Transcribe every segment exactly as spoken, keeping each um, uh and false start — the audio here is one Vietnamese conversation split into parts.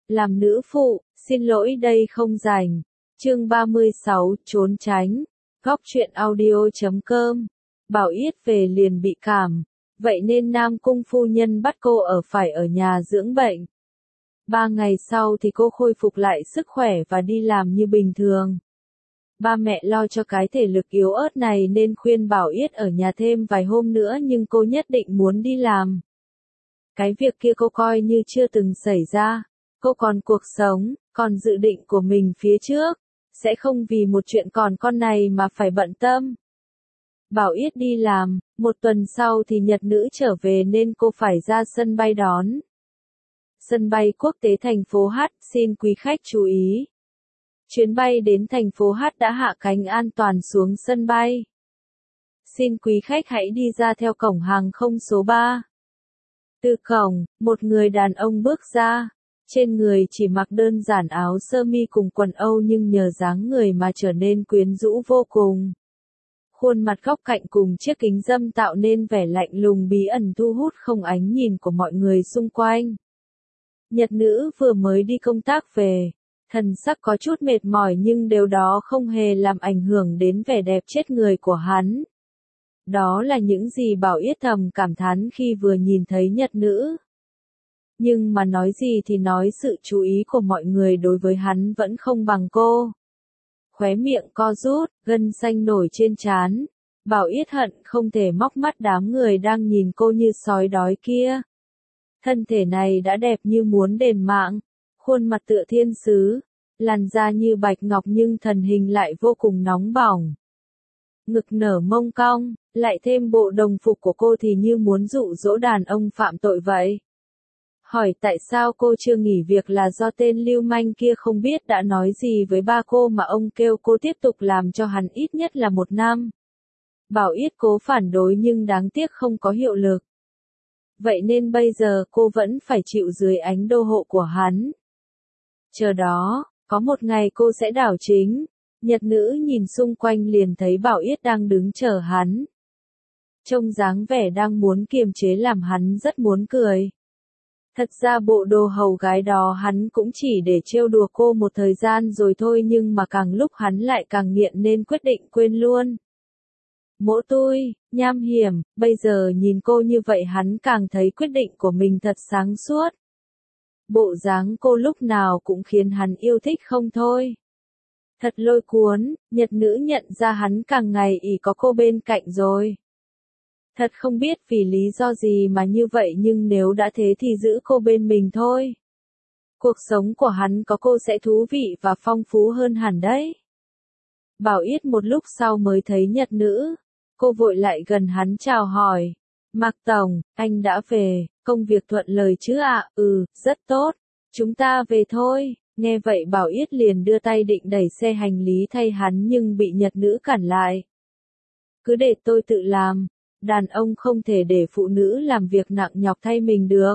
làm nữ phụ, xin lỗi đây không rảnh. Chương ba mươi sáu, trốn tránh. Góc truyện audio chấm com. Bảo Yết về liền bị cảm, vậy nên Nam Cung phu nhân bắt cô ở phải ở nhà dưỡng bệnh. Ba ngày sau thì cô khôi phục lại sức khỏe và đi làm như bình thường. Ba mẹ lo cho cái thể lực yếu ớt này nên khuyên Bảo Yết ở nhà thêm vài hôm nữa, nhưng cô nhất định muốn đi làm. Cái việc kia cô coi như chưa từng xảy ra, cô còn cuộc sống, còn dự định của mình phía trước, sẽ không vì một chuyện còn con này mà phải bận tâm. Bảo Yết đi làm, một tuần sau thì Nhật Nữ trở về nên cô phải ra sân bay đón. Sân bay quốc tế thành phố H, xin quý khách chú ý. Chuyến bay đến thành phố H đã hạ cánh an toàn xuống sân bay. Xin quý khách hãy đi ra theo cổng hàng không số ba. Từ cổng, một người đàn ông bước ra. Trên người chỉ mặc đơn giản áo sơ mi cùng quần Âu, nhưng nhờ dáng người mà trở nên quyến rũ vô cùng. Khuôn mặt góc cạnh cùng chiếc kính râm tạo nên vẻ lạnh lùng bí ẩn thu hút không ánh nhìn của mọi người xung quanh. Nhật Nữ vừa mới đi công tác về, thần sắc có chút mệt mỏi nhưng điều đó không hề làm ảnh hưởng đến vẻ đẹp chết người của hắn. Đó là những gì Bảo Yết thầm cảm thán khi vừa nhìn thấy Nhật Nữ. Nhưng mà nói gì thì nói, sự chú ý của mọi người đối với hắn vẫn không bằng cô. Khóe miệng co rút, gân xanh nổi trên trán. Bảo Yết hận không thể móc mắt đám người đang nhìn cô như sói đói kia. Thân thể này đã đẹp như muốn đền mạng, khuôn mặt tựa thiên sứ, làn da như bạch ngọc nhưng thần hình lại vô cùng nóng bỏng. Ngực nở mông cong, lại thêm bộ đồng phục của cô thì như muốn dụ dỗ đàn ông phạm tội vậy. Hỏi tại sao cô chưa nghỉ việc là do tên lưu manh kia không biết đã nói gì với ba cô mà ông kêu cô tiếp tục làm cho hắn ít nhất là một năm. Bảo Yết cố phản đối nhưng đáng tiếc không có hiệu lực. Vậy nên bây giờ cô vẫn phải chịu dưới ánh đô hộ của hắn. Chờ đó, có một ngày cô sẽ đảo chính. Nhật Nữ nhìn xung quanh liền thấy Bảo Yết đang đứng chờ hắn. Trông dáng vẻ đang muốn kiềm chế làm hắn rất muốn cười. Thật ra bộ đồ hầu gái đó hắn cũng chỉ để trêu đùa cô một thời gian rồi thôi, nhưng mà càng lúc hắn lại càng nghiện nên quyết định quên luôn. Mỗ tui, nham hiểm, bây giờ nhìn cô như vậy hắn càng thấy quyết định của mình thật sáng suốt. Bộ dáng cô lúc nào cũng khiến hắn yêu thích không thôi. Thật lôi cuốn, Nhật Nữ nhận ra hắn càng ngày ỷ có cô bên cạnh rồi. Thật không biết vì lý do gì mà như vậy, nhưng nếu đã thế thì giữ cô bên mình thôi. Cuộc sống của hắn có cô sẽ thú vị và phong phú hơn hẳn đấy. Bảo Yết một lúc sau mới thấy Nhật Nữ. Cô vội lại gần hắn chào hỏi. Mạc Tổng, anh đã về, công việc thuận lời chứ ạ? Ừ, rất tốt. Chúng ta về thôi. Nghe vậy Bảo Yết liền đưa tay định đẩy xe hành lý thay hắn nhưng bị Nhật Nữ cản lại. Cứ để tôi tự làm. Đàn ông không thể để phụ nữ làm việc nặng nhọc thay mình được.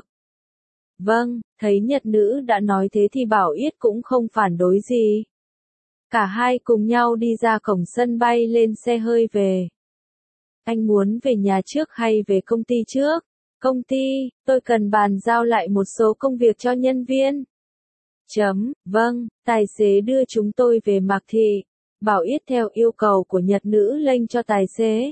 Vâng, thấy Nhật Nữ đã nói thế thì Bảo Yết cũng không phản đối gì. Cả hai cùng nhau đi ra cổng sân bay lên xe hơi về. Anh muốn về nhà trước hay về công ty trước? Công ty, tôi cần bàn giao lại một số công việc cho nhân viên. Chấm, vâng, tài xế đưa chúng tôi về Mạc Thị. Bảo Yết theo yêu cầu của Nhật Nữ lệnh cho tài xế.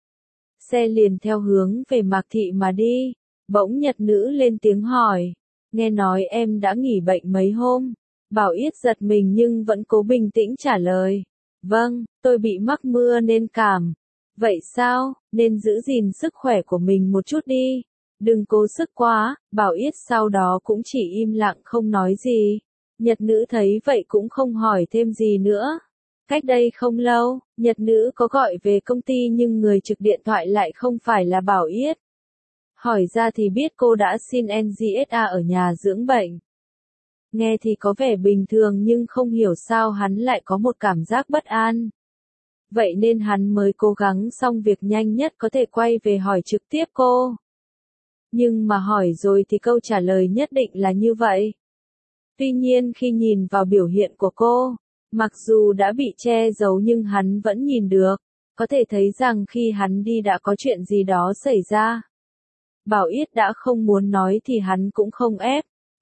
Xe liền theo hướng về Mạc Thị mà đi. Bỗng Nhật Nữ lên tiếng hỏi. Nghe nói em đã nghỉ bệnh mấy hôm. Bảo Yết giật mình nhưng vẫn cố bình tĩnh trả lời. Vâng, tôi bị mắc mưa nên cảm. Vậy sao, nên giữ gìn sức khỏe của mình một chút đi. Đừng cố sức quá. Bảo Yết sau đó cũng chỉ im lặng không nói gì. Nhật Nữ thấy vậy cũng không hỏi thêm gì nữa. Cách đây không lâu, Nhật Nữ có gọi về công ty nhưng người trực điện thoại lại không phải là Bảo Yết. Hỏi ra thì biết cô đã xin en giê ét a ở nhà dưỡng bệnh. Nghe thì có vẻ bình thường nhưng không hiểu sao hắn lại có một cảm giác bất an. Vậy nên hắn mới cố gắng xong việc nhanh nhất có thể quay về hỏi trực tiếp cô. Nhưng mà hỏi rồi thì câu trả lời nhất định là như vậy. Tuy nhiên khi nhìn vào biểu hiện của cô, mặc dù đã bị che giấu nhưng hắn vẫn nhìn được, có thể thấy rằng khi hắn đi đã có chuyện gì đó xảy ra. Bảo Yết đã không muốn nói thì hắn cũng không ép,